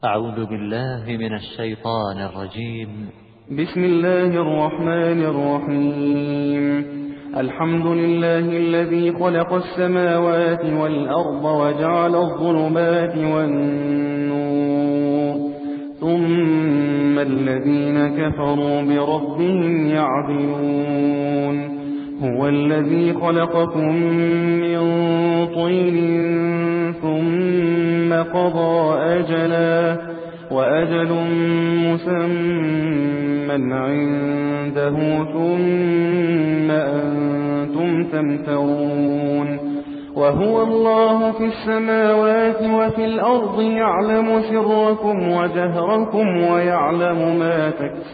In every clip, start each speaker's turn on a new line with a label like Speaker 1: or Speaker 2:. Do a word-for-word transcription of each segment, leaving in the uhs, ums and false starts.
Speaker 1: أعوذ بالله من الشيطان الرجيم.
Speaker 2: بسم الله الرحمن الرحيم. الحمد لله الذي خلق السماوات والأرض وجعل الظلمات والنور ثم الذين كفروا بربهم يعدلون. هو الذي خلقكم من طين ثم قضى أجلا وأجل مسمى عنده ثم أنتم تمترون. وهو الله في السماوات وفي الأرض يعلم سركم وجهركم ويعلم ما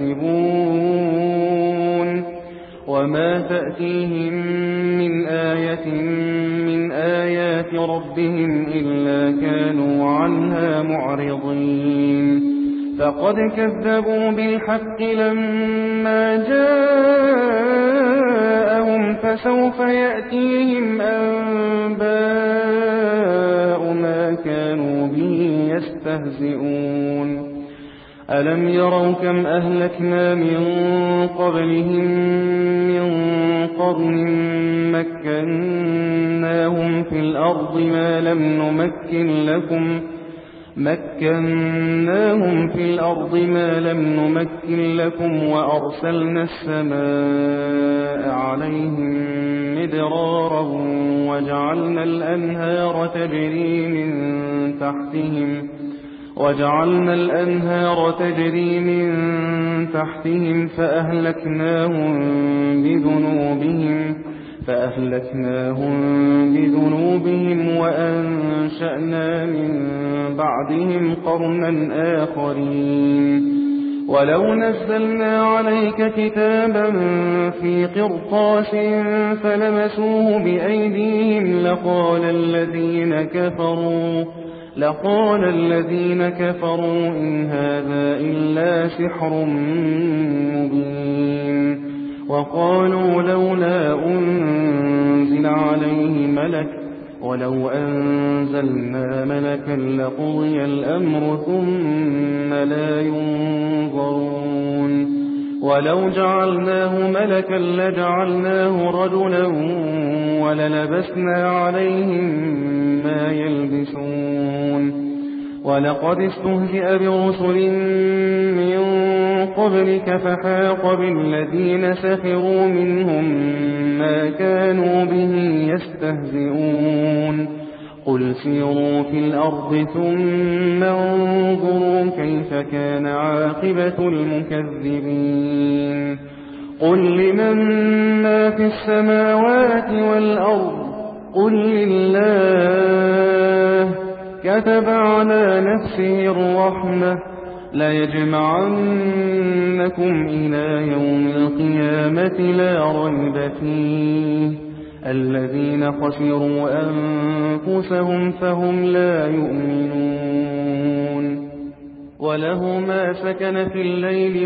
Speaker 2: تكسبون. وما تأتيهم من آية من آيات ربهم إلا كانوا عنها معرضين. فقد كذبوا بالحق لما جاءهم فسوف يأتيهم أنباء ما كانوا به يستهزئون. ألم يروا كم أهلكنا من قبلهم من قرن مكناهم في الأرض ما لم نمكن لكم مكناهم في الأرض ما لم نمكن لكم وأرسلنا السماء عليهم مدرارا وجعلنا الأنهار تجري من تحتهم وجعلنا الأنهار تجري من تحتهم فأهلكناهم بذنوبهم فأهلكناهم بذنوبهم وأنشأنا من بعدهم قرنا آخرين. ولو نزلنا عليك كتابا في قرطاس فلمسوه بأيديهم لقال الذين كفروا لقال الذين كفروا إن هذا إلا سحر مبين. وقالوا لولا أنزل عليه ملك ولو أنزلنا ملكا لقضي الأمر ثم لا ينظرون. ولو جعلناه ملكا لجعلناه رجلا وللبسنا عليهم ما يلبسون. ولقد استهزئ برسل من قبلك فحاق بالذين سخروا منهم ما كانوا به يستهزئون. قل سيروا في الأرض ثم انظروا كيف كان عاقبة المكذبين. قل لمن ما في السماوات والأرض قل لله كتب على نفسه الرحمة ليجمعنكم إلى يوم القيامة لا ريب فيه الذين خسروا أنفسهم فهم لا يؤمنون. وله ما سكن في الليل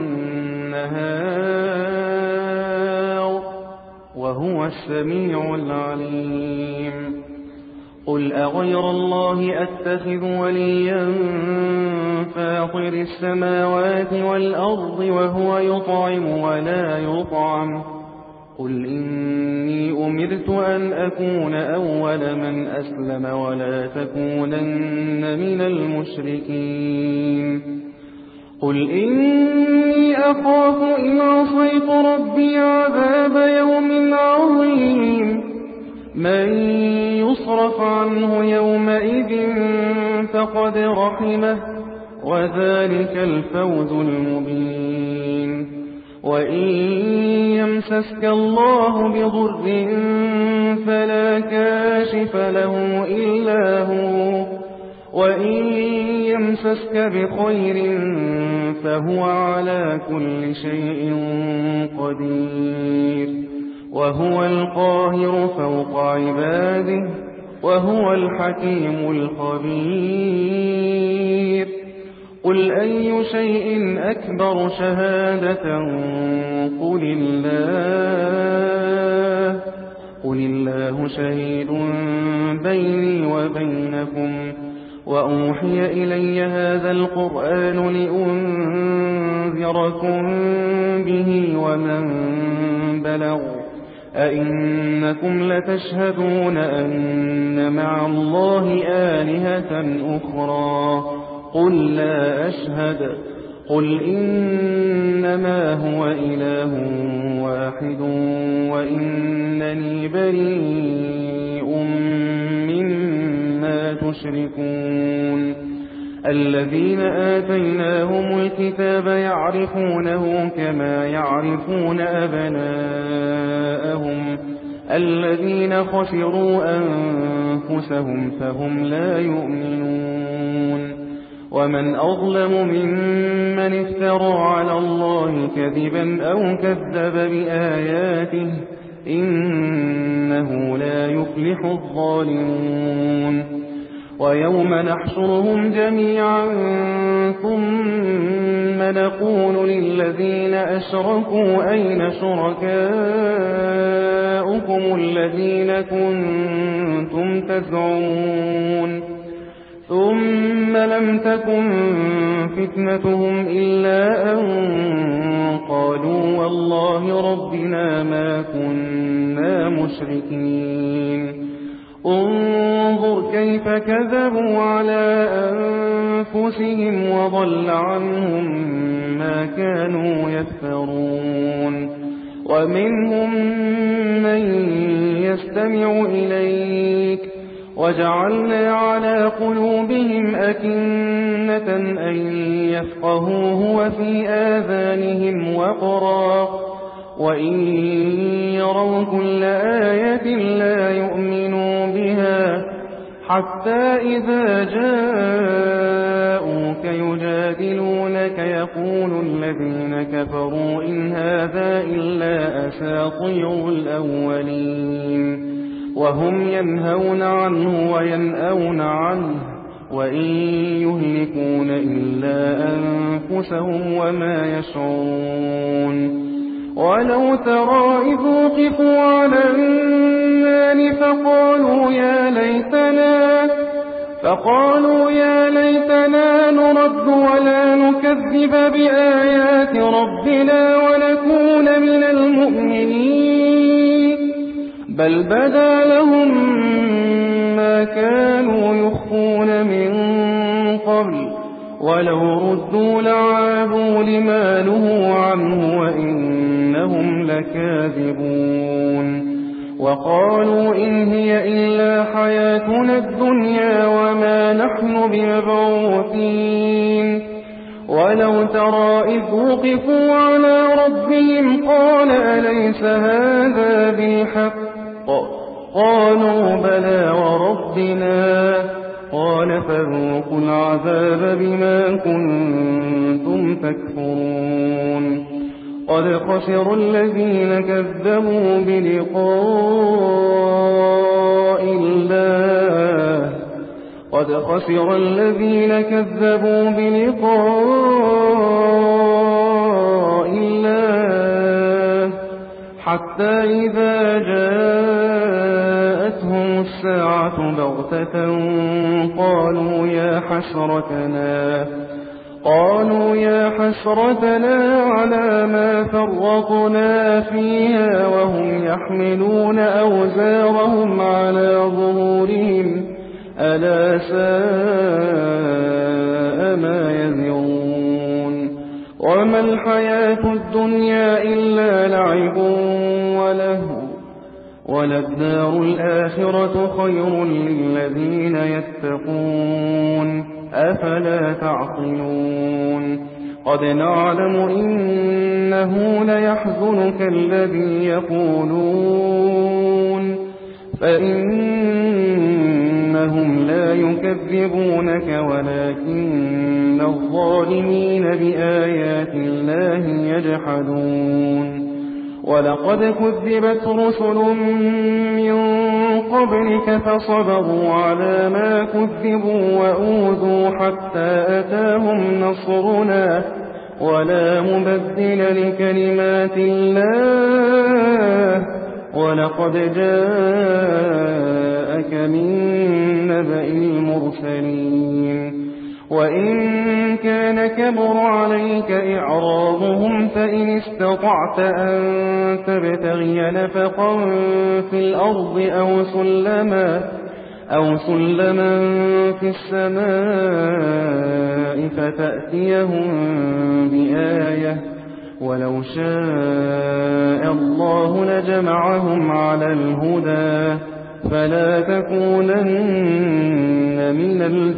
Speaker 2: والنهار وهو السميع العليم. قل أغير الله أتخذ وليا فاطر السماوات والأرض وهو يطعم ولا يطعم. قل إني أمرت أن أكون أول من أسلم ولا تكونن من المشركين. قل إني أخاف إن عصيت ربي عذاب يوم عظيم. من يصرف عنه يومئذ فقد رحمه وذلك الفوز المبين. وإن يمسسك الله بضر فلا كاشف له إلا هو وإن يمسسك بخير فهو على كل شيء قدير. وهو القاهر فوق عباده وهو الحكيم الخبير. قل أي شيء أكبر شهادة قل الله قل الله شهيد بيني وبينكم وأوحي إلي هذا القرآن لأنذركم به ومن بلغ أئنكم لتشهدون أن مع الله آلهة أخرى قل لا أشهد قل إنما هو إله واحد وإنني بريء مما تشركون الذين آتيناهم الكتاب يعرفونه كما يعرفون أبناءهم الذين خسروا أنفسهم فهم لا يؤمنون ومن أظلم ممن افترى على الله كذبا أو كذب بآياته إنه لا يفلح الظالمون ويوم نحشرهم جميعا ثم نقول للذين أشركوا أين شركاؤكم الذين كنتم تزعمون ثم لم تكن فتنتهم إلا أن قالوا والله ربنا ما كنا مشركين انظر كيف كذبوا على أنفسهم وضل عنهم ما كانوا يفترون ومنهم من يستمع إليك وجعلنا على قلوبهم أكنة أن يفقهوه وفي آذانهم وقرا وإن يروا كل آية لا يؤمنوا بها حتى إذا جاءوك يجادلونك يقول الذين كفروا إن هذا إلا أساطير الأولين وهم ينهون عنه وينأون عنه وإن يهلكون إلا أنفسهم وما يشعرون ولو ترى إذ وقفوا على النار فقالوا يا ليتنا فقالوا يا ليتنا نرد ولا نكذب بآيات ربنا ونكون من المؤمنين بل بدا لهم ما كانوا يخفون من قبل ولو ردوا لعادوا لما نهوا عنه وإنهم لكاذبون وقالوا إن هي إلا حياتنا الدنيا وما نحن بمبعوثين ولو ترى إذ وقفوا على ربهم قال أليس هذا بالحق قالوا بلى وربنا قال فذوقوا العذاب بما كنتم تكفرون قد خسر الذين كذبوا بلقاء الله قد خسر الذين كذبوا بلقاء الله حتى إذا جاءتهم الساعة بغتة قالوا يا حسرتنا قالوا يا حسرتنا على ما فرطنا فيها وهم يحملون أوزارهم على ظهورهم ألا ساء ما يزرون وما الحياة الدنيا إلا لعب ولهو وللدار الآخرة خير للذين يتقون أفلا تعقلون قد نعلم إنه ليحزنك الذي يقولون فإنهم لا يكذبونك ولكن الظالمين بآيات الله يجحدون ولقد كذبت رسل من قبلك فصبروا على ما كذبوا وأوذوا حتى أتاهم نصرنا ولا مبدل لكلمات الله ولقد جاءك من نبأ المرسلين وإن كان كبر عليك إعراضهم فإن استطعت أن تبتغي نفقا في الأرض أو سلما أو سلما في السماء فتأتيهم بآية ولو شاء الله لجمعهم على الهدى فلا تكونن من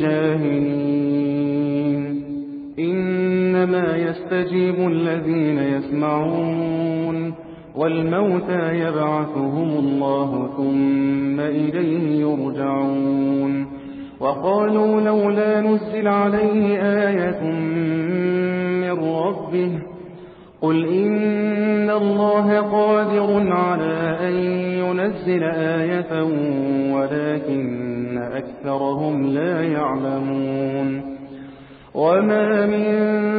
Speaker 2: الجاهلين إنما يستجيب الذين يسمعون والموتى يبعثهم الله ثم إليه يرجعون وقالوا لولا نزل عليه آية من ربه قل إن الله قادر على أن ينزل آية ولكن أكثرهم لا يعلمون وما من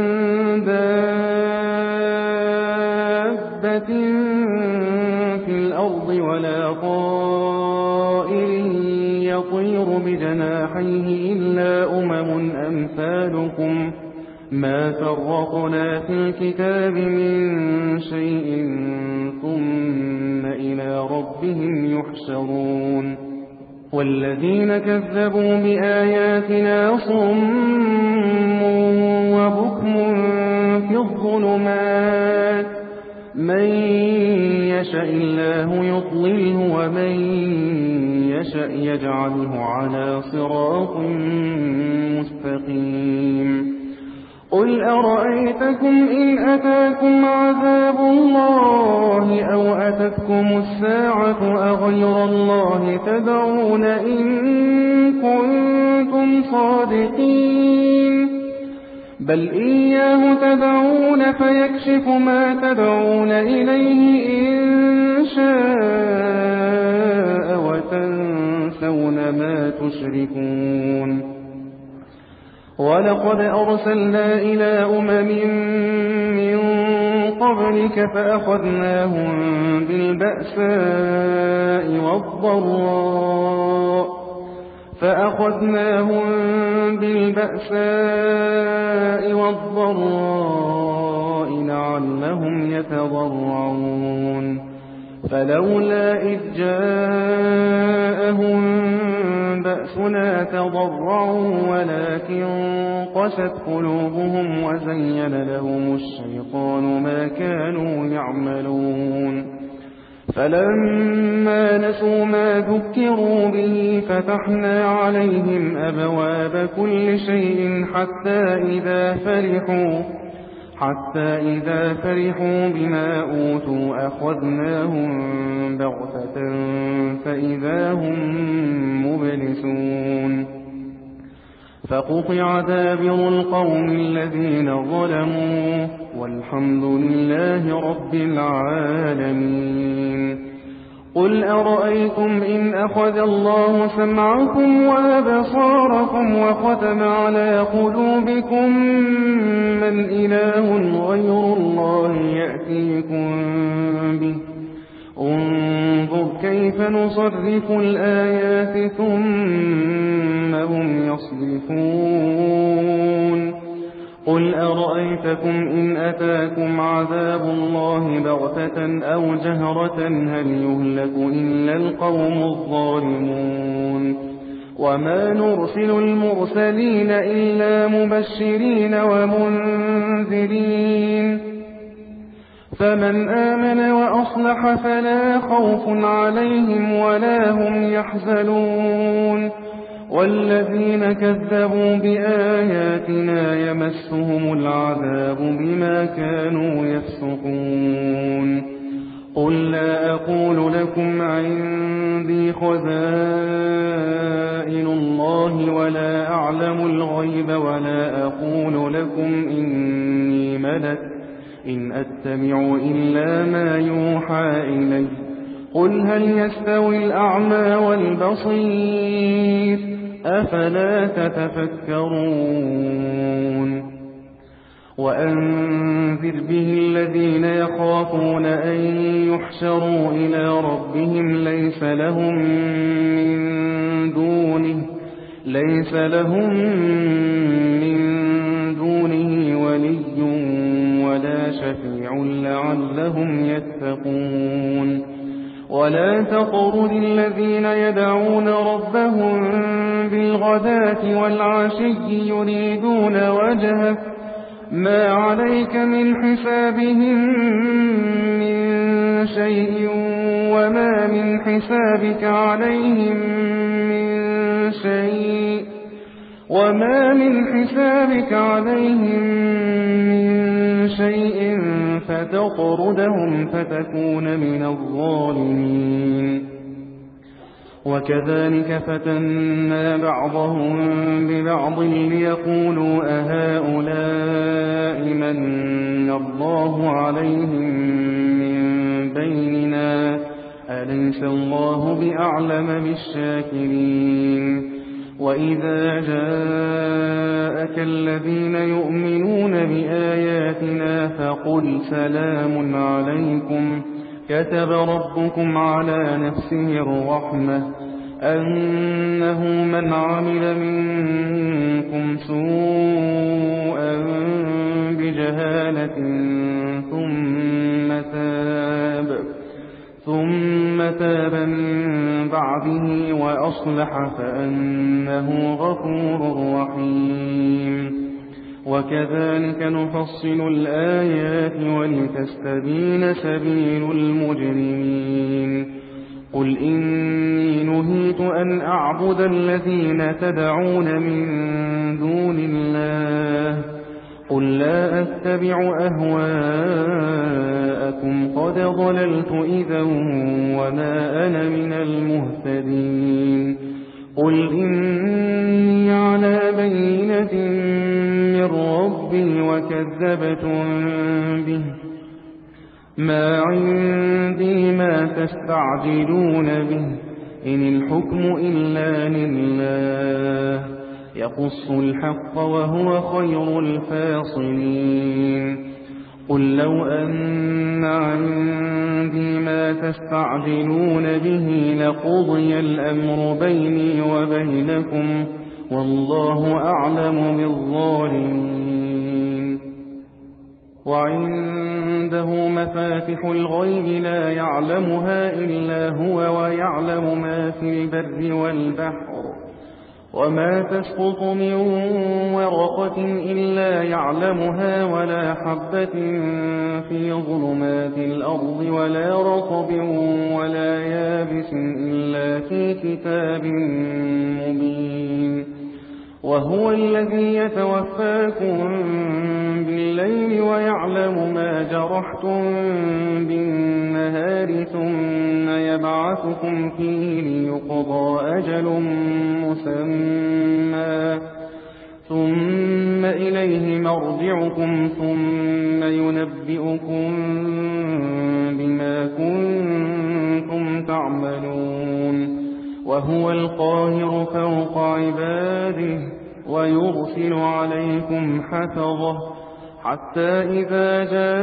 Speaker 2: دابة في الأرض ولا طائر يطير بجناحيه إلا أمم أمثالكم ما فرقنا في الكتاب من شيء ثم إلى ربهم يحشرون والذين كذبوا بآياتنا صم وبكم في الظلمات من يشاء الله يضلله ومن يشاء يجعله على صراط مستقيم قل أرأيتكم إن أتاكم عذاب الله أو أتتكم الساعة أغير الله تدعون إن كنتم صادقين بل إياه تدعون فيكشف ما تدعون إليه إن شاء وتنسون ما تشركون ولقد أرسلنا إلى أمم من قبلك فأخذناهم بالبأساء والضراء فأخذناهم بالبأساء والضراء لعلهم يتضرعون فلولا إذ جاءهم بأسنا تضرعوا ولكن قست قلوبهم وزين لهم الشيطان ما كانوا يعملون فلما نسوا ما ذكروا به فتحنا عليهم أبواب كل شيء حتى إذا فرحوا حتى إذا فرحوا بما أوتوا أخذناهم بغتة فإذا هم مبلسون فقطع دابر القوم الذين ظلموا والحمد لله رب العالمين قل أرأيتم إن أخذ الله سمعكم وأبصاركم وختم على قلوبكم من إله غير الله يأتيكم به انظر كيف نصرف الآيات ثم هم يصدفون قل أرأيتكم إن أتاكم عذاب الله بغتة أو جهرة هل يهلك إلا القوم الظالمون وما نرسل المرسلين إلا مبشرين ومنذرين فمن آمن وأصلح فلا خوف عليهم ولا هم يحزنون والذين كذبوا بآياتنا يمسهم العذاب بما كانوا يفسقون قل لا أقول لكم عندي خزائن الله ولا أعلم الغيب ولا أقول لكم إني ملك إن أتبع إلا ما يوحى إلي قل هل يستوي الأعمى والبصير أفلا تتفكرون وأنذر به الذين يخافون أن يحشروا إلى ربهم ليس لهم من دونه ليس لهم من دونه ولي ولا شفيع لعلهم يتقون ولا تطرد الذين يدعون ربهم بالغداة والعشي يريدون وجهه ما عليك من حسابهم من شيء وما من حسابك عليهم من شيء وما من حسابك عليهم من شيء فتطردهم فتكون من الظالمين وكذلك فتنا بعضهم ببعض ليقولوا أهؤلاء من الله عليهم من بيننا أليس الله بأعلم بالشاكرين وإذا جاءك الذين يؤمنون بآياتنا فقل سلام عليكم كتب ربكم على نفسه الرحمة أنه من عمل منكم سوءا بجهالة ثم تاب ثم تاب من بعده وأصلح فأنه غفور رحيم وكذلك نفصل الآيات ولتستبين سبيل المجرمين قل إني نهيت أن أعبد الذين تدعون من دون الله قل لا أتبع أهواءكم قد ضللت إذا وما أنا من المهتدين قل إني على بينة من ربي وكذبتم به ما عندي ما تستعجلون به إن الحكم إلا لله يقص الحق وهو خير الفاصلين قل لو أن عندي ما تستعجلون به لقضي الأمر بيني وبينكم والله أعلم بالظالمين وعنده مفاتح الغيب لا يعلمها إلا هو ويعلم ما في البر والبحر وما تسقط من ورقة إلا يعلمها ولا حبة في ظلمات الأرض ولا رطب ولا يابس إلا في كتاب مبين وهو الذي يتوفاكم بالليل ويعلم ما جرحتم بالنهار ثم يبعثكم فيه ليقضى أجل مسمى ثم إليه مرجعكم ثم ينبئكم بما كنتم تعملون وهو القاهر فوق عباده ويرسل عليكم حفظه حتى إذا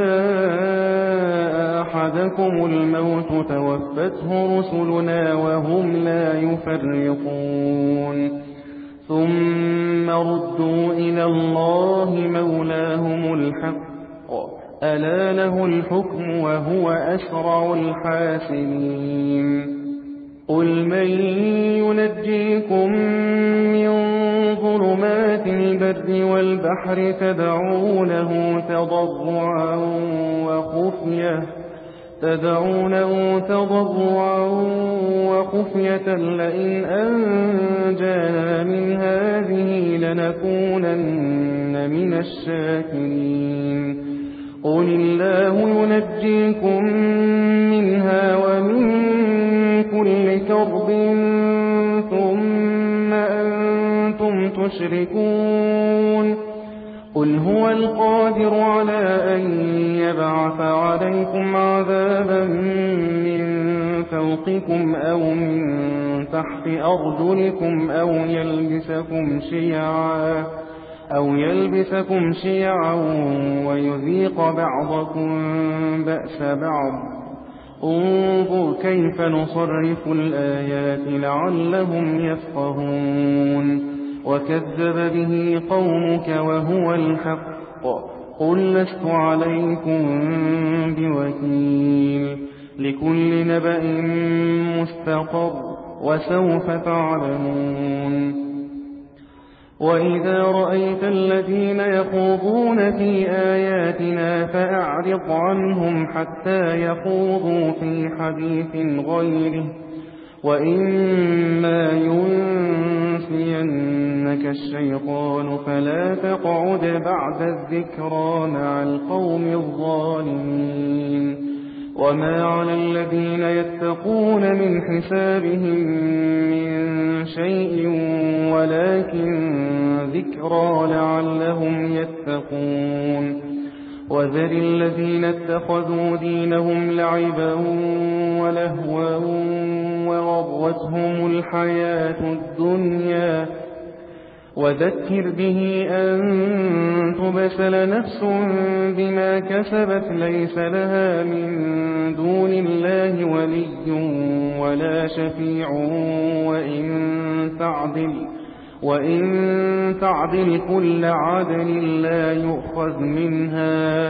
Speaker 2: جاء أحدكم الموت توفته رسلنا وهم لا يفرقون ثم ردوا إلى الله مولاهم الحق ألا له الحكم وهو أسرع الحاسبين قل من ينجيكم من ظلمات البر والبحر تدعونه تضرعا وخفية تدعونه تضرعا وخفية لئن أنجانا من هذه لنكونن من الشاكرين قل الله ينجيكم منها ومن كل كرب ثم أنتم تشركون قل هو القادر على أن يبعث عليكم عذابا من فوقكم أو من تحت أرجلكم أو يلبسكم شيعا أو يلبسكم شيعا ويذيق بعضكم بأس بعض. انظر كيف نصرف الآيات لعلهم يفقهون. وكذب به قومك وهو الحق قل لست عليكم بوكيل. لكل نبأ مستقر وسوف تعلمون. وإذا رأيت الذين يخوضون في آياتنا فأعرض عنهم حتى يخوضوا في حديث غيره وإما ينسينك الشيطان فلا تقعد بعد الذكرى مع القوم الظالمين. وما على الذين يتقون من حسابهم من شيء ولكن ذكرى لعلهم يتقون. وذر الذين اتخذوا دينهم لعبا ولهوا وغرتهم الحياة الدنيا وذكر به أن تبسل نفس بما كسبت ليس لها من دون الله ولي ولا شفيع وإن تعدل وإن تعدل كل عدل لا يؤخذ منها.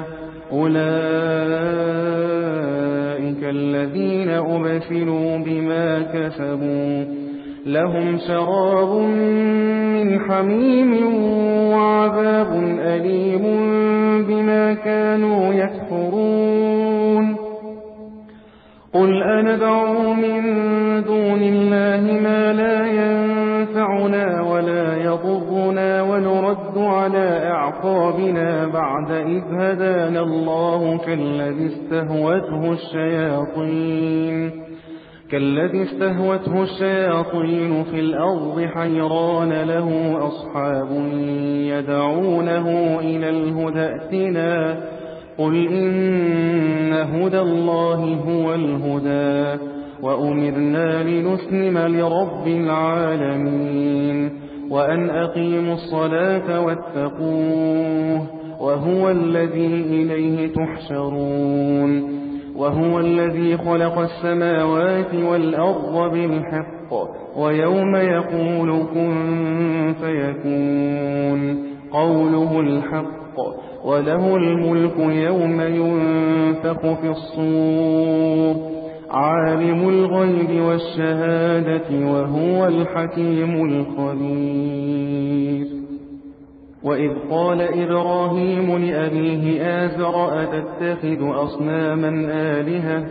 Speaker 2: أولئك الذين أبسلوا بما كسبوا لهم شراب من حميم وعذاب أليم بما كانوا يكفرون. قل أندعو من دون الله ما لا ينفعنا ولا يضرنا ونرد على أعقابنا بعد إذ هدانا الله كالذي استهوته الشياطين كالذي استهوته الشياطين في الأرض حيران له أصحاب يدعونه إلى الهدى ائتنا قل إن هدى الله هو الهدى وأمرنا لنسلم لرب العالمين وأن أقيموا الصلاة واتقوه وهو الذي إليه تحشرون. وهو الذي خلق السماوات والأرض بالحق ويوم يقول كن فيكون قوله الحق وله الملك يوم ينفخ في الصور عالم الغيب والشهادة وهو الحكيم الخبير. وإذ قال إبراهيم لأبيه آزر أتتخذ أصناما آلهة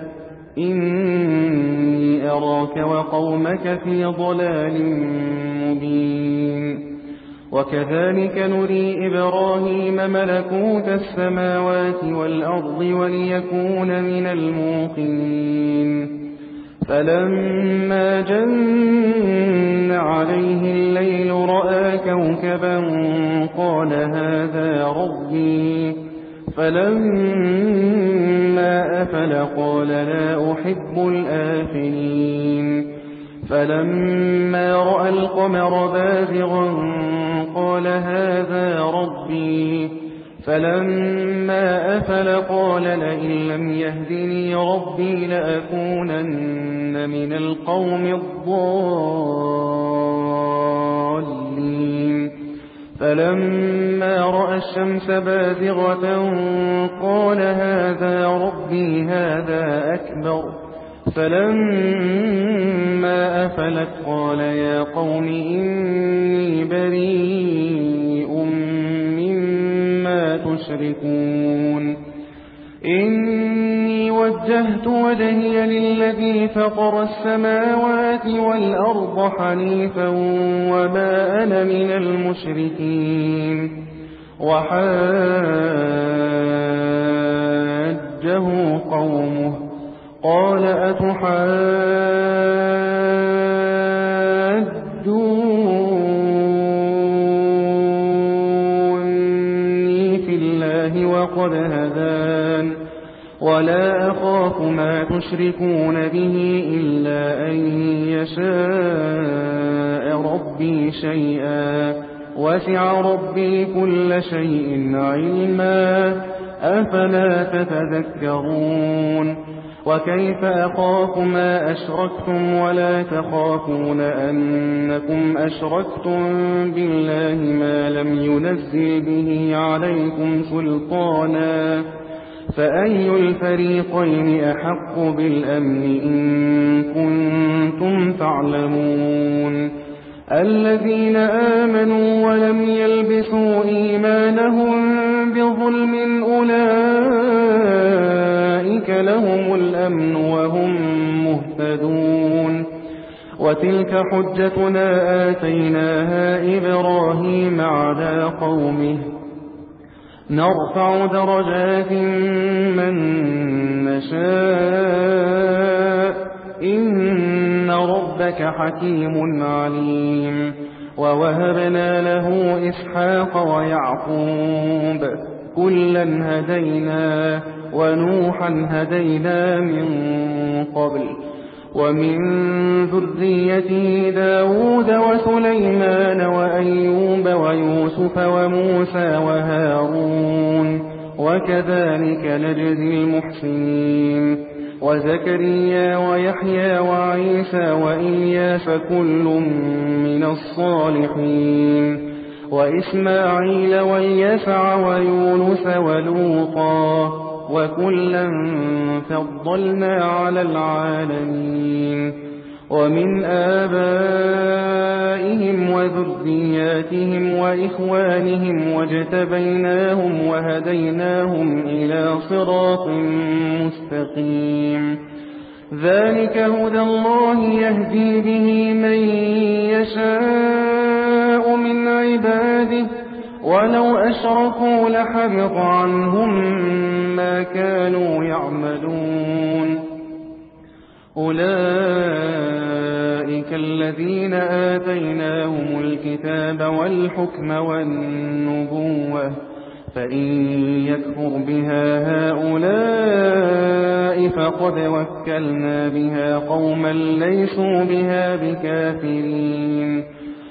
Speaker 2: إني أراك وقومك في ضلال مبين. وكذلك نري إبراهيم ملكوت السماوات والأرض وليكون من الموقنين. فلما جن عليه الليل رأى كوكبا قال هذا ربي فلما أفل قال لا أحب الآفلين. فلما رأى القمر بازغا قال هذا ربي فلما أفل قال لئن لم يهدني ربي لأكونن من القوم الضالين. فلما رأى الشمس بازغة قال هذا ربي هذا أكبر. فلما أفلت قال يا قوم إني بريء مما تشركون. إني وجهت وجهي للذي فطر السماوات والأرض حنيفا وما أنا من المشركين. وحاجه قومه قال أتحاجوني في الله وقد هدان ولا أخاف ما تشركون به إلا أن يشاء ربي شيئا وسع ربي كل شيء علما أفلا تتذكرون وكيف أخاف ما أشركتم ولا تخافون أنكم أشركتم بالله ما لم ينزل به عليكم سلطانا فأي الفريقين أحق بالأمن إن كنتم تعلمون الذين آمنوا ولم يلبسوا إيمانهم بظلم أولئك لهم الأمن وهم مهتدون وتلك حجتنا آتيناها إبراهيم على قومه نرفع درجات من نشاء إن ربك حكيم عليم ووهبنا له إسحاق ويعقوب كلا هدينا ونوحا هدينا من قبل ومن ذريته داود وسليمان وأيوب ويوسف وموسى وهارون وكذلك نجزي المحسنين وزكريا ويحيى وعيسى وإلياس كل من الصالحين وإسماعيل واليسع ويونس ولوطا وكلا فضلنا على العالمين ومن آبائهم وذرياتهم وإخوانهم واجتبيناهم وهديناهم إلى صراط مستقيم ذلك هدى الله يهدي به من يشاء من عباده ولو أشركوا لحبط عنهم ما كانوا يعملون أولئك الذين آتيناهم الكتاب والحكم والنبوة فإن يكفر بها هؤلاء فقد وكلنا بها قوما ليسوا بها بكافرين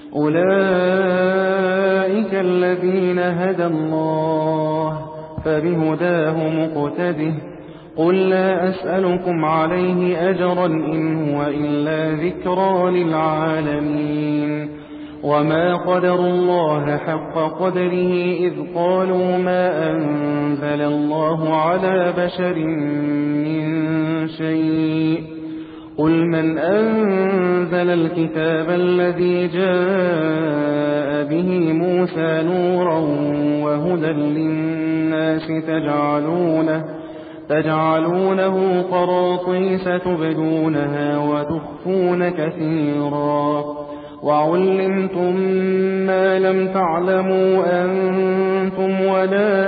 Speaker 2: أولئك الذين هدى الله فبهداه مقتده قل لا أسألكم عليه أجرا إن هو إلا ذكرى للعالمين وما قدر الله حق قدره إذ قالوا ما أنزل الله على بشر من شيء قل من أنزل الكتاب الذي جاء به موسى نورا وهدى للناس تجعلونه تجعلونه قراطيس تبدونها وتخفون كثيرا وعلمتم ما لم تعلموا أنتم ولا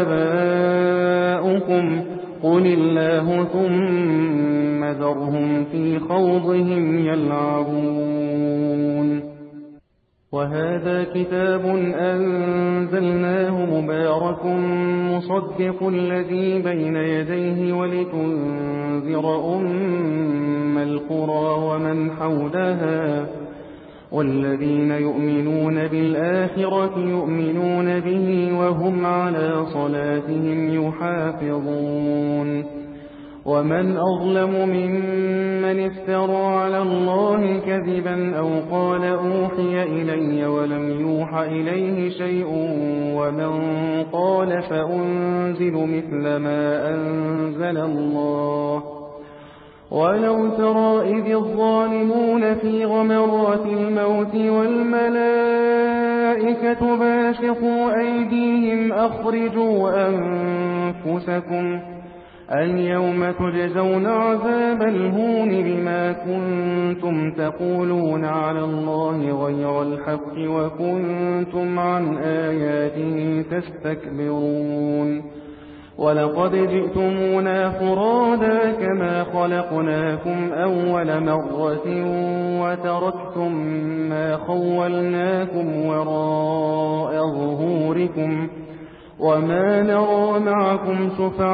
Speaker 2: آباؤكم قل الله ثم ذرهم في خوضهم يلعبون وهذا كتاب أنزلناه مبارك مصدق الذي بين يديه ولتنذر أم القرى ومن حولها والذين يؤمنون بالآخرة يؤمنون به وهم على صلاتهم يحافظون ومن أظلم ممن افترى على الله كذبا أو قال أوحي إلي ولم يوح إليه شيء ومن قال فأنزل مثل ما أنزل الله ولو ترى إذ الظالمون في غمرات الموت والملائكة باسطوا أيديهم أخرجوا أنفسكم اليوم تجزون عذاب الهون بما كنتم تقولون على الله غير الحق وكنتم عن آياته تستكبرون ولقد جئتمونا فرادا كما خلقناكم أول مرة وتركتم ما خولناكم وراء ظهوركم وما نرى معكم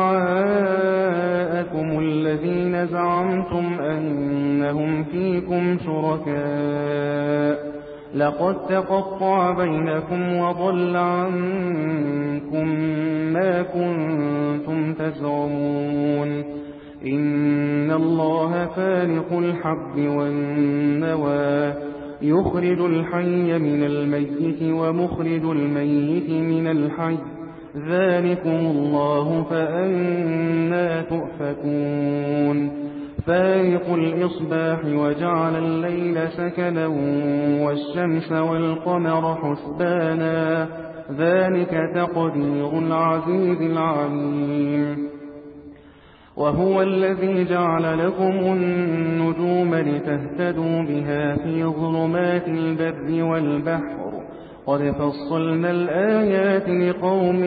Speaker 2: شفعاءكم الذين زعمتم أنهم فيكم شركاء لقد تقطع بينكم وضل عنكم ما كنتم تزعمون إن الله فالق الحب والنوى يخرج الحي من الميت ومخرج الميت من الحي ذلكم الله فأنى تؤفكون فالق الإصباح وجعل الليل سكنا والشمس والقمر حسبانا ذلك تقدير العزيز العليم وهو الذي جعل لكم النجوم لتهتدوا بها في ظلمات البر والبحر قد فصلنا الآيات لقوم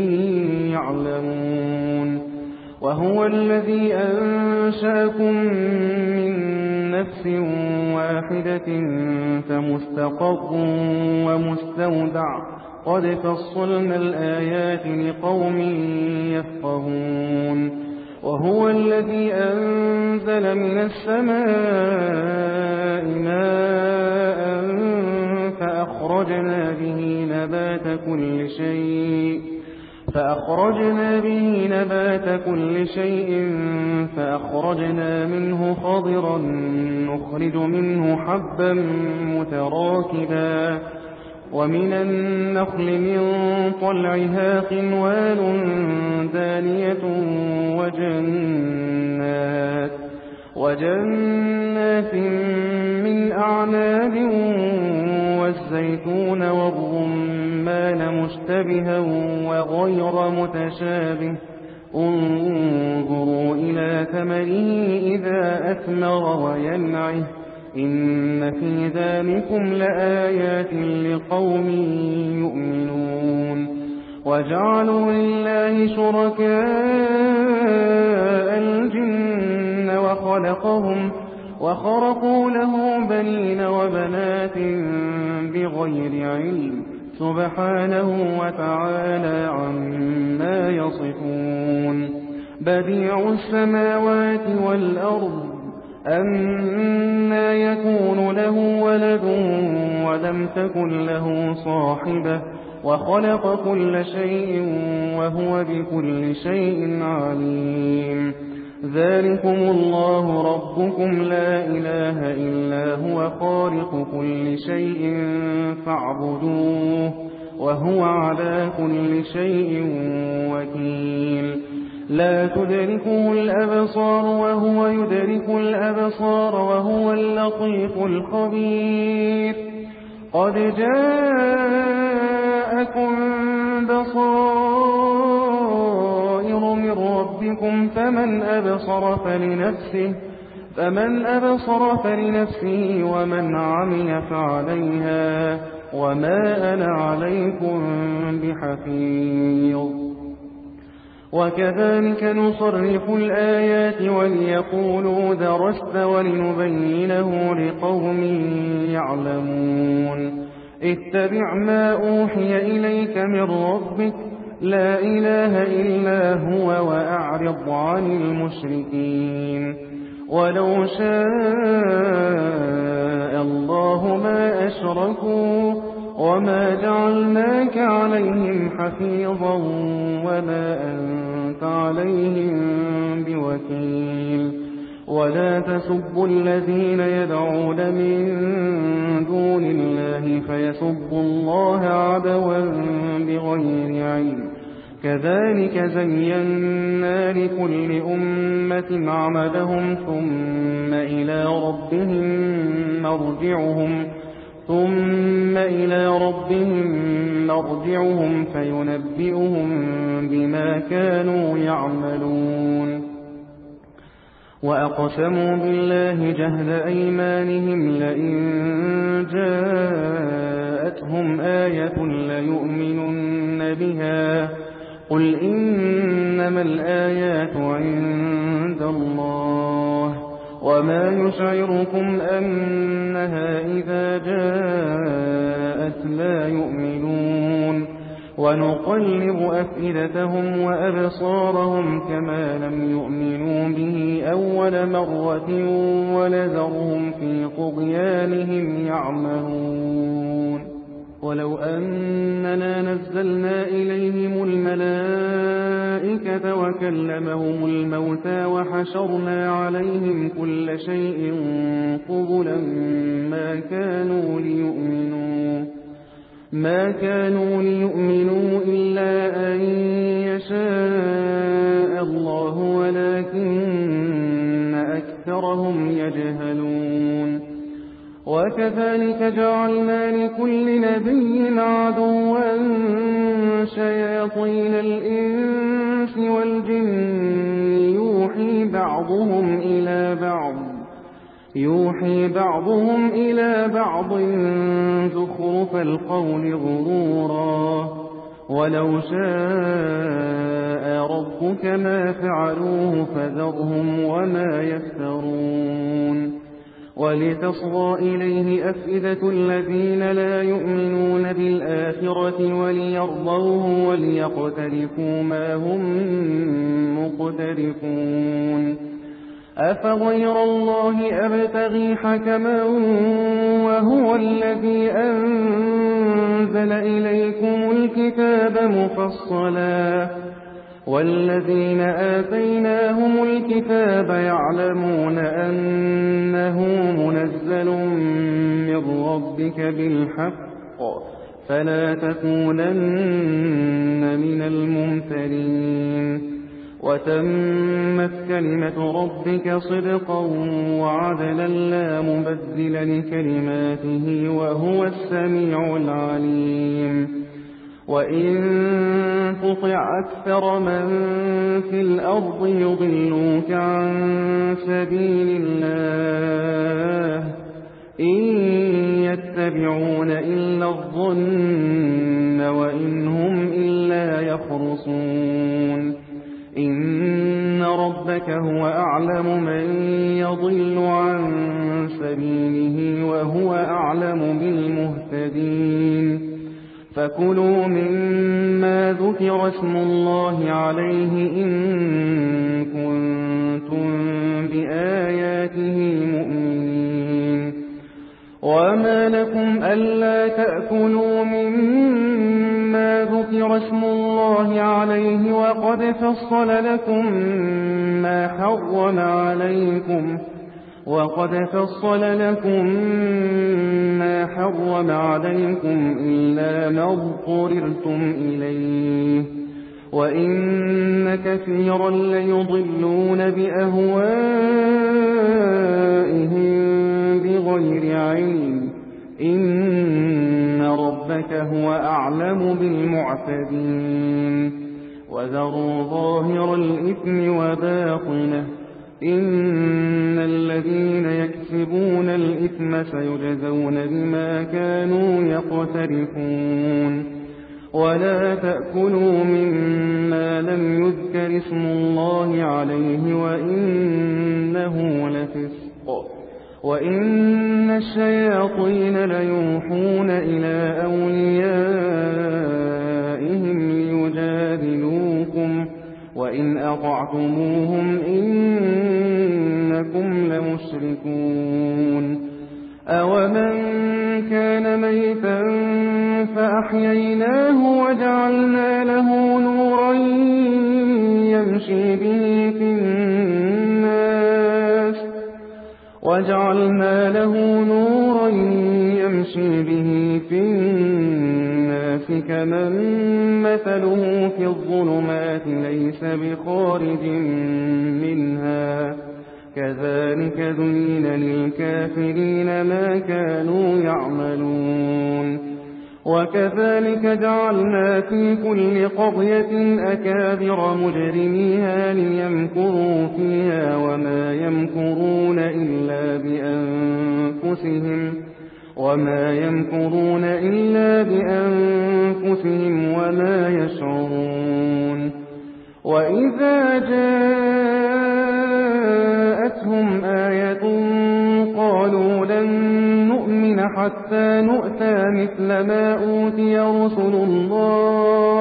Speaker 2: يعلمون وهو الذي أنشأكم من نفس واحدة فمستقر ومستودع قد فصلنا الآيات لقوم يفقهون وهو الذي أنزل من السماء ماء فأخرجنا به نبات كل شيء فأخرجنا به نبات كل شيء فأخرجنا منه خضرا نخرج منه حبا متراكبا ومن النخل من طلعها قنوان دانية وجنات وجنات من أعناب والزيتون والرمان مشتبها وغير متشابه انظروا إلى ثمره إذا أثمر وينعه إن في ذلكم لآيات لقوم يؤمنون وجعلوا لله شركاء الجن وخلقهم وخرقوا له بنين وبنات بغير علم سبحانه وتعالى عما يصفون بديع السماوات والأرض أنى يكون له ولد ولم تكن له صاحبة وخلق كل شيء وهو بكل شيء عليم ذلكم الله ربكم لا إله إلا هو خالق كل شيء فاعبدوه وهو على كل شيء وكيل لا تدركه الأبصار وهو يدرك الأبصار وهو اللطيف الخبير قد جاءكم بصائر من ربكم فمن أبصر فلنفسه فمن أبصر فلنفسه ومن عمي فعليها وما أنا عليكم بحفيظ وكذلك نصرف الآيات وليقولوا درست ولنبينه لقوم يعلمون اتبع ما أوحي إليك من ربك لا إله إلا هو وأعرض عن المشركين ولو شاء الله ما أشركوا وما جعلناك عليهم حفيظا وما أنت عليهم بوكيل ولا تسبوا الذين يدعون من دون الله فيسبوا الله عدوا بغير علم كذلك زينا لكل أمة عملهم ثم إلى ربهم مرجعهم ثم إلى ربهم مرجعهم فينبئهم بما كانوا يعملون وأقسموا بالله جهد أيمانهم لئن جاءتهم آية ليؤمنن بها قل إنما الآيات عند الله وما يشعركم أنها إذا جاءت لا يؤمنون ونقلب أفئدتهم وأبصارهم كما لم يؤمنوا به أول مرة ونذرهم في طغيانهم يعمهون ولو أننا نزلنا إليهم الملائكة وكلمهم الموتى وحشرنا عليهم كل شيء قبلا ما كانوا ليؤمنوا ما كانوا ليؤمنوا إلا أن يشاء الله ولكن أكثرهم يجهلون وكذلك جعلنا لكل نبي عدوا شياطين الإنس والجن يوحي بعضهم إلى بعض يوحي بعضهم إلى بعض زخرف القول غرورا ولو شاء ربك ما فعلوه فذرهم وما يفترون ولتصغى إليه أفئدة الذين لا يؤمنون بالآخرة وليرضوه وليقترفوا ما هم مقترفون أفغير الله أبتغي حكما وهو الذي أنزل إليكم الكتاب مفصلا والذين آتيناهم الكتاب يعلمون أنه منزل من ربك بالحق فلا تكونن من الممترين وتمت كلمة ربك صدقا وعدلا لا مبدل لكلماته وهو السميع العليم وإن تطع أكثر من في الأرض يضلوك عن سبيل الله إن يتبعون إلا الظن وإن هم إلا يخرصون إن ربك هو أعلم من يضل عن سبيله وهو أعلم بالمهتدين فكلوا مما ذكر اسم الله عليه إن كنتم بآياته مؤمنين وما لكم ألا تأكلوا مما ذكر اسم الله عليه وقد فصل لكم ما حرم عليكم وقد فصل لكم ما حرم عليكم إلا ما اضطررتم إليه وإن كثيرا ليضلون بأهوائهم بغير علم إن ربك هو أعلم بالمعتدين وذروا ظاهر الإثم وباطنه إن الذين يكسبون الإثم سيجزون بما كانوا يقترفون ولا تأكلوا مما لم يذكر اسم الله عليه وإنه لفسق وإن الشياطين ليوحون إلى أوليائهم ليجادلوكم وإن أطعتموهم إنكم لمشركون أومن كان ميتا فأحييناه وجعلنا له نورا يمشي به في الناس وجعلنا له نورا يمشي به في الناس كمن مثله في الظلمات ليس بخارج منها كذلك زين للكافرين ما كانوا يعملون وكذلك جعلنا في كل قرية أكابر مجرميها ليمكروا فيها وما يمكرون إلا بأنفسهم وما يمكرون إلا بأنفسهم وما يشعرون وإذا جاءتهم آية قالوا لن نؤمن حتى نؤتى مثل ما أوتي رسل الله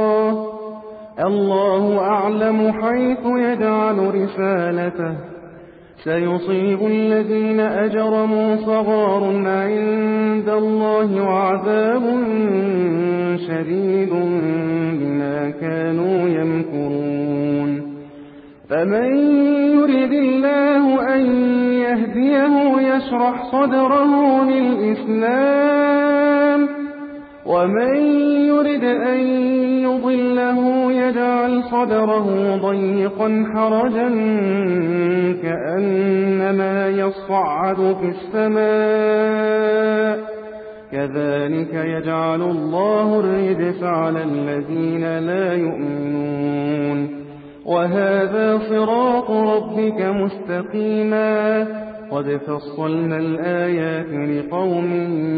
Speaker 2: الله أعلم حيث يجعل رسالته سيصيب الذين أجرموا صغار عند الله وعذاب شديد بما كانوا يمكرون فمن يرد الله أن يهديه يشرح صدره للإسلام ومن يرد أن يضله يجعل صدره ضيقا حرجا كأنما يصعد في السماء كذلك يجعل الله الرجس على الذين لا يؤمنون وهذا صراط ربك مستقيما قد فصلنا الآيات لقوم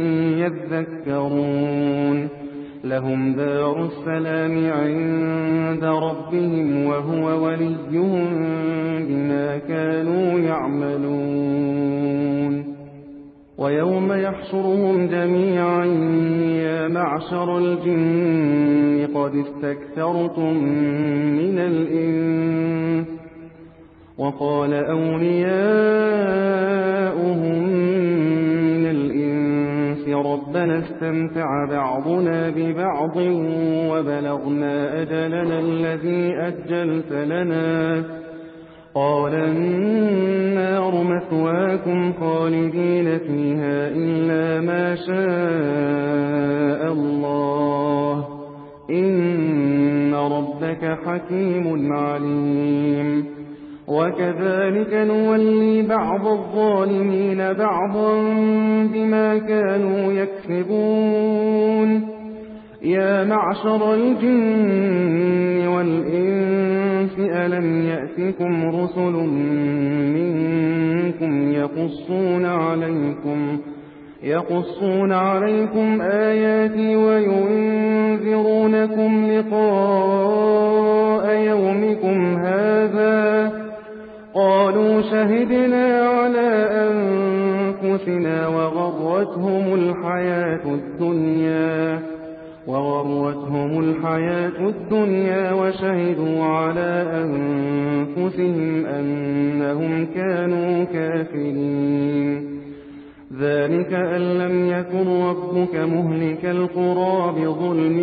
Speaker 2: يذكرون لهم دار السلام عند ربهم وهو وليهم بما كانوا يعملون ويوم يحشرهم جميعا يا معشر الجن قد استكثرتم من الإنس وقال أولياؤهم من الإنس ربنا استمتع بعضنا ببعض وبلغنا أجلنا الذي أجلت لنا قال النار مثواكم خالدين فيها إلا ما شاء الله إن ربك حكيم عليم وكذلك نولي بعض الظالمين بعضا بما كانوا يكسبون يا معشر الجن والإنس ألم يأتكم رسل منكم يقصون عليكم يقصون عليكم آياتي وينذرونكم لقاء يومكم هذا قالوا شهدنا على أنفسنا وغرتهم الحياة الدنيا وغرتهم الحياة الدنيا وشهدوا على أنفسهم أنهم كانوا كافرين ذلك أن لم يكن ربك مهلك القرى بظلم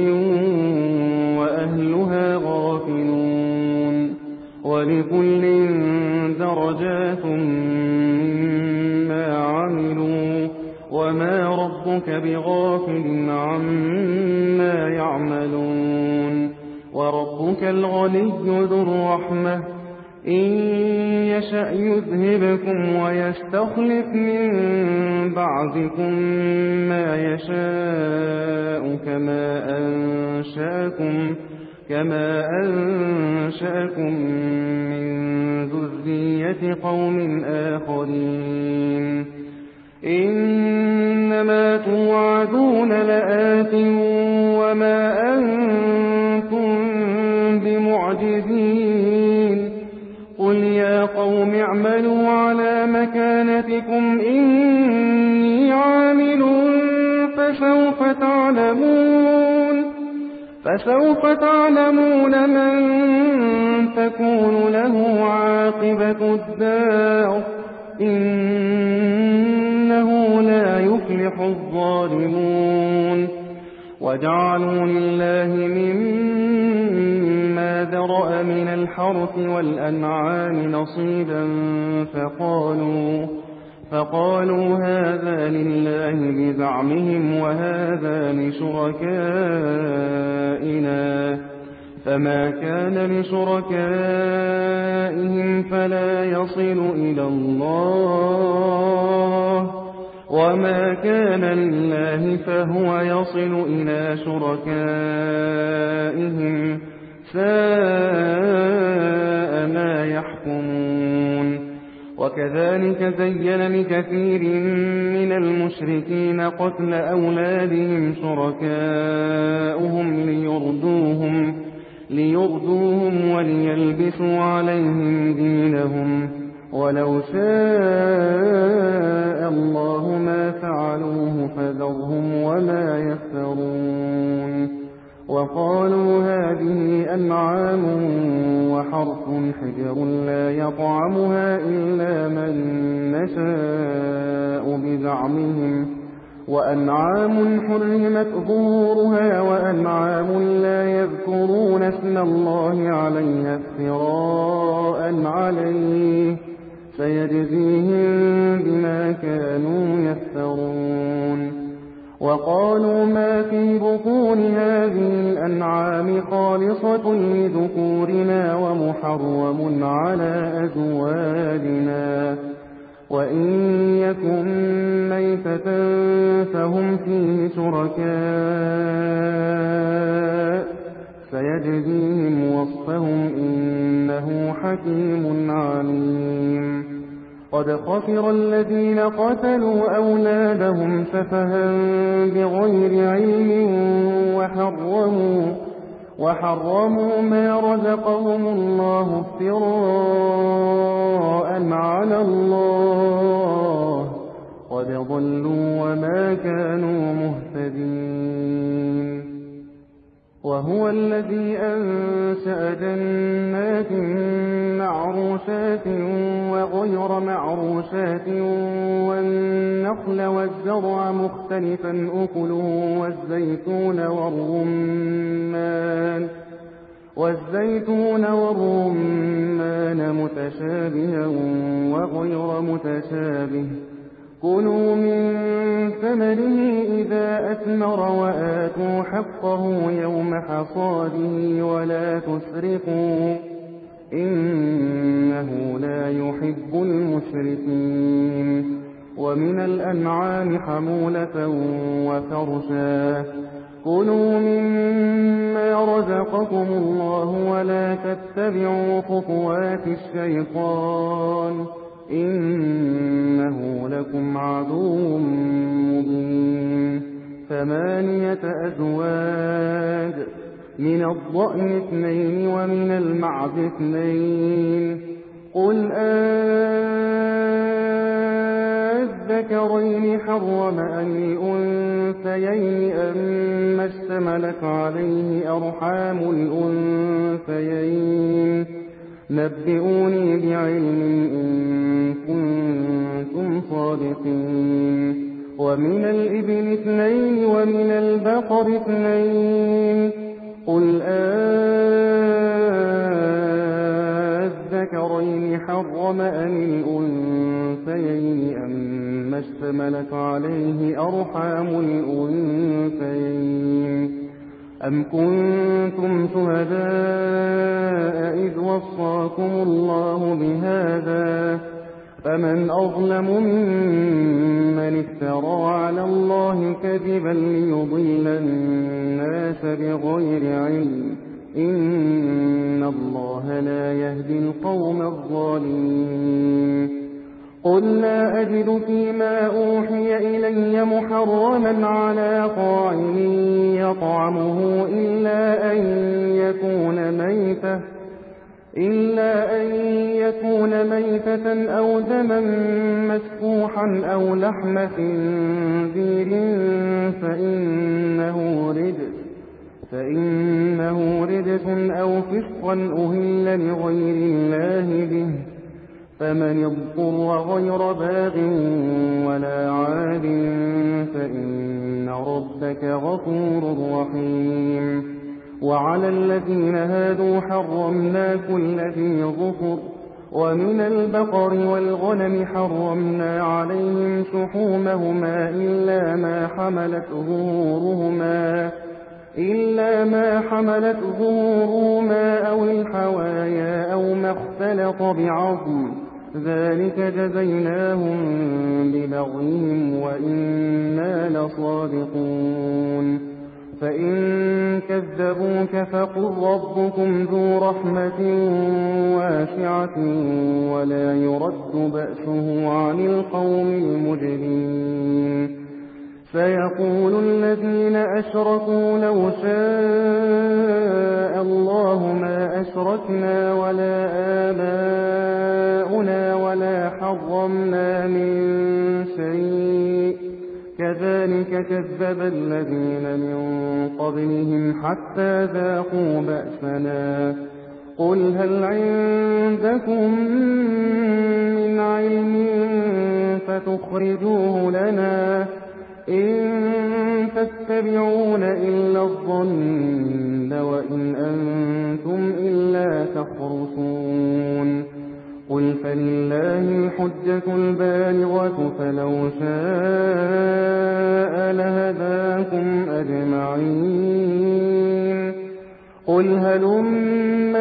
Speaker 2: وأهلها غافلون ولكل درجات مما عملوا وما ربك بغافل عما يعملون وربك الغني ذو الرحمة إن يشأ يذهبكم ويستخلف من بعدكم ما يشاء كما أنشأكم كما أنشأكم من ذرية قوم آخرين إنما توعدون لآت وما أنتم بمعجزين قل يا قوم اعملوا على مكانتكم إني عامل فسوف تعلمون فسوف تعلمون من تكون له عاقبة الدار إنه لا يفلح الظالمون وجعلوا لله مما ذرأ من الحرث والأنعام نصيبا فقالوا فقالوا هذا لله بزعمهم وهذا لشركائنا فما كان لشركائهم فلا يصل إلى الله وما كان لله فهو يصل إلى شركائهم ساء ما يحكمون وكذلك زين لكثير من المشركين قتل أولادهم شركاؤهم ليردوهم ليردوهم وليلبسوا عليهم دينهم ولو شاء الله ما فعلوه فذرهم وما يفترون وقالوا هذه أنعام رأس حجر لا يطعمها إلا من نشاء بزعمهم وأنعام حرمت ظهورها وأنعام لا يذكرون اسم الله عليها افتراء عليه سيجزيهم بما كانوا يفترون. وقالوا ما في بطون هذه الأنعام خالصة لذكورنا ومحرم على أزواجنا وإن يكن ميتة فهم فيه شركاء سيجزيهم وصفهم إنه حكيم عليم. قد خسر الذين قتلوا أولادهم سفها بغير علم وحرموا, وحرموا ما رزقهم الله افتراء على الله قد ضلوا وما كانوا مهتدين. وهو الذي أنشأ جنات معروشات وغير معروشات والنخل والزرع مختلفا أكله والزيتون والرمان والزيتون والرمان متشابها وغير متشابه كلوا من ثمره إذا أثمر وآتوا حقه يوم حصاده ولا تسرقوا إنه لا يحب المسرفين. ومن الأنعام حمولة وفرشا كلوا مما رزقكم الله ولا تتبعوا خطوات الشيطان إنه لكم عدو مبين. ثمانية أزواج من الضأن اثنين ومن المعز اثنين قل أذكرين حرم أم الأنثيين أم اشتملت عليه أرحام الأنثيين نبئوني بعلم إن كنتم صادقين. ومن الإبل اثنين ومن البقر اثنين قل أذكرين حرم أم الأنثيين أم اشتملت عليه أرحام الأنثيين أم كنتم شهداء إذ وصاكم الله بهذا فمن أظلم ممن افترى على الله كذبا ليضل الناس بغير علم إن الله لا يهدي القوم الظالمين. قل لا أجد فيما أوحي إلي محرما على طاعم يطعمه إلا أن يكون ميتة إلا أن يكون ميتة أو دما مسفوحا أو لحم خنزير فإنه رجس فإنه رجس أو فسقا أهل لغير الله به فمن اضطر غير باغ ولا عاد فإن ربك غفور رحيم. وعلى الذين هادوا حرمنا كل ذي ظفر ومن البقر والغنم حرمنا عليهم شحومهما إلا ما حملت ظهورهما إلا ما حملت ظهورهما أو الحوايا أو ما اختلط بعظم ذلك جزيناهم ببغيهم وإنا لصادقون. فإن كذبوك فقل ربكم ذو رحمة واسعة ولا يرد بأسه عن القوم المجرمين. فيقول الذين أشركوا لو شاء الله ما أشركنا ولا آباؤنا ولا حرمنا من شيء كذلك كذب الذين من قبلهم حتى ذاقوا بأسنا قل هل عندكم من علم فتخرجوه لنا إن تتبعون إلا الظن وإن أنتم إلا تخرصون قل فلله الحجة البالغة فلو شاء لهداكم أجمعين قل هلم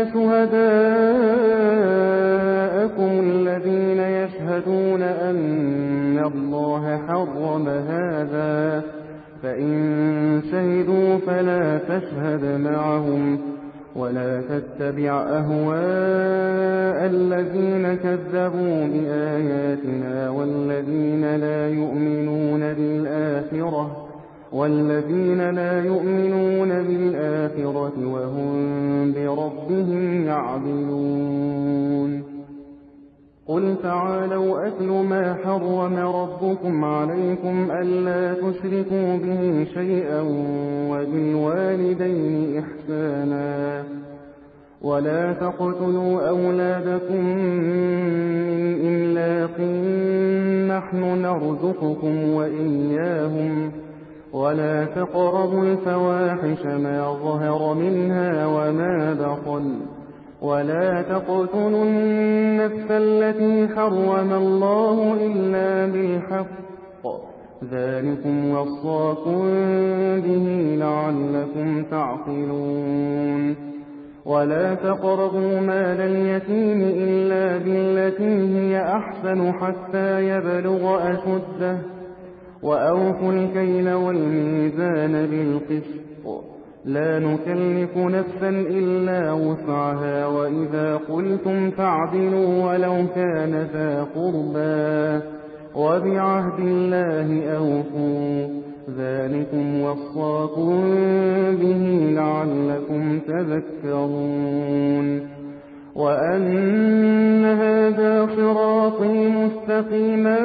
Speaker 2: شهداءكم الذين يشهدون أن الله حرم هذا فإن شهدوا فلا تشهد معهم ولا تتبع أهواء الذين كذبوا بآياتنا والذين لا يؤمنون بالآخرة والذين لا يؤمنون بالآخرة وهم بربهم يعدلون قل تعالوا أتل ما حرم ربكم عليكم ألا تشركوا به شيئا وبالوالدين إحسانا ولا تقتلوا أولادكم من إملاق نحن نرزقكم وإياهم ولا تقربوا الفواحش ما ظهر منها وما بطن ولا تقتلوا النفس التي حرم الله إلا بالحق ذلكم وصاكم به لعلكم تعقلون ولا تقربوا مال اليتيم إلا بالتي هي أحسن حتى يبلغ أشده وأوفوا الكيل والميزان بالقسط لا نكلف نفسا إلا وسعها وإذا قلتم فاعدلوا ولو كان ذا قربى وبعهد الله أوفوا ذلكم وصاكم به لعلكم تذكرون وأن هذا صراطي مستقيما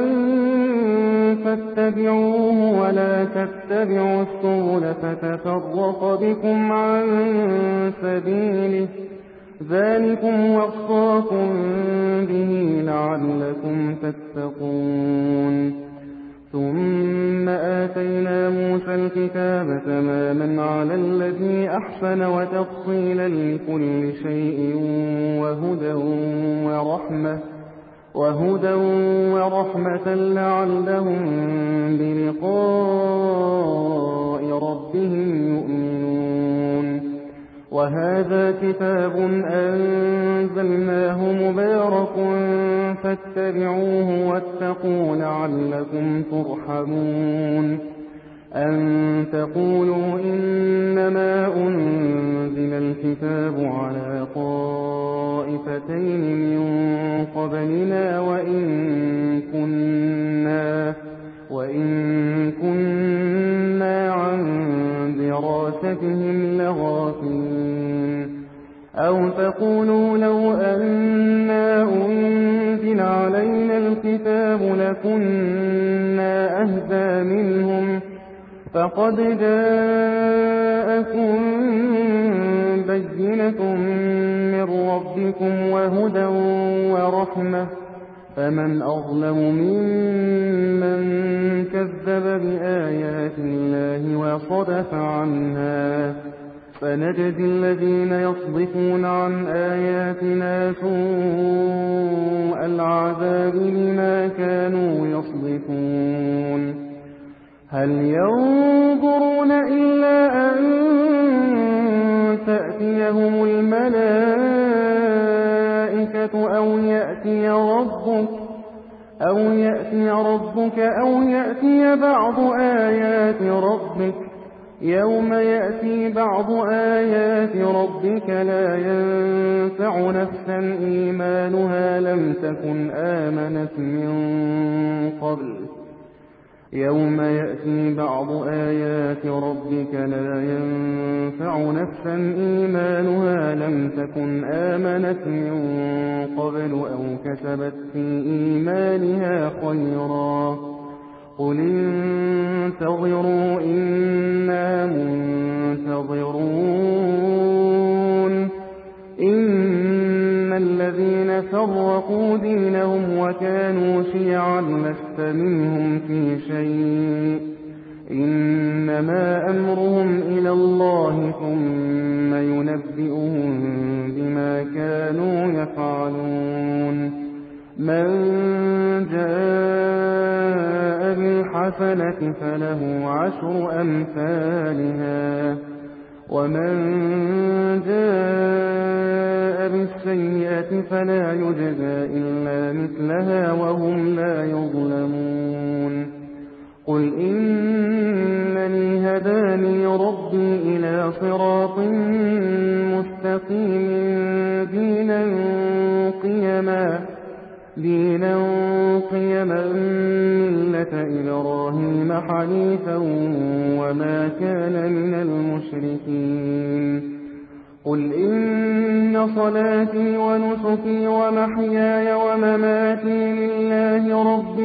Speaker 2: فاتبعوه ولا تتبعوا السبل فتفرق بكم عن سبيله ذلكم وصاكم به لعلكم تتقون ثم آتينا موسى الكتاب تماما على الذي أحسن وتفصيلا لكل شيء وهدى ورحمة وهدى ورحمة لعلهم بلقاء ربهم يؤمنون وهذا كتاب أنزلناه مبارك فاتبعوه واتقوا لعلكم ترحمون أن تقولوا إنما أنزل الكتاب على طائفتين من قبلنا وإن كنا وإن كنا عن دراستهم لغافلين أو تقولوا لو أنا أنزل علينا الكتاب لكنا أهدى منهم فقد جاءكم بينة من ربكم وهدى ورحمة فمن أظلم ممن كذب بآيات الله وصدف عنها فنجزي الذين يصدفون عن آياتنا سوء العذاب بما كانوا يصدفون هل ينظرون إلا أن تأتيهم الملائكة أو يأتي ربك أو يأتي ربك أو يأتي بعض آيات ربك يوم يأتي بعض آيات ربك لا ينفع نفسا إيمانها لم تكن آمنت من قبل يوم يأتي بعض آيات ربك لا ينفع نفسا إيمانها لم تكن آمنت من قبل أو كسبت في إيمانها خيرا قل انتظروا إنا منتظرون إن فرقوا دينهم وكانوا شيعا لست منهم في شيء إنما أمرهم إلى الله ثم ينبئهم بما كانوا يفعلون من جاء بالحسنة فله عشر أمثالها ومن جاء بالسيئة فلا يجزى إلا مثلها وهم لا يظلمون قل إنني هداني ربي إلى صراط مستقيم دينا قيما دينا قيما ملة إبراهيم حنيفا وما كان من المشركين قل إن صلاتي ونسكي ومحياي ومماتي لله رب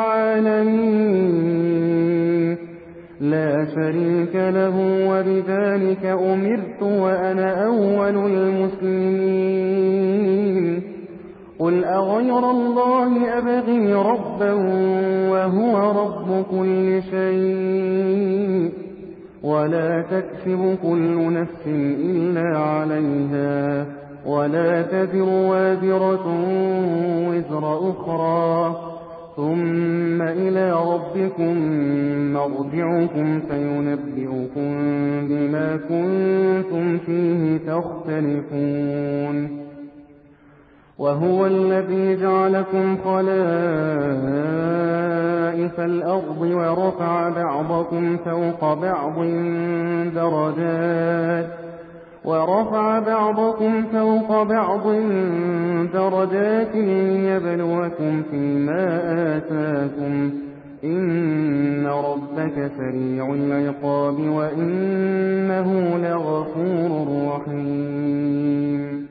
Speaker 2: العالمين لا شريك له وبذلك أمرت وأنا أول المسلمين قل أغير الله أبغي ربا وهو رب كل شيء ولا تكسب كل نفس إلا عليها ولا تزر وازرة وزر أخرى ثم إلى ربكم مرجعكم فينبئكم بما كنتم فيه تختلفون وهو الذي جعلكم خلائف الأرض ورفع بعضكم فوق بعض درجات ورفع بعضكم فوق بعض درجات ليبلوكم فيما آتاكم إن ربك سريع العقاب وإنه لغفور رحيم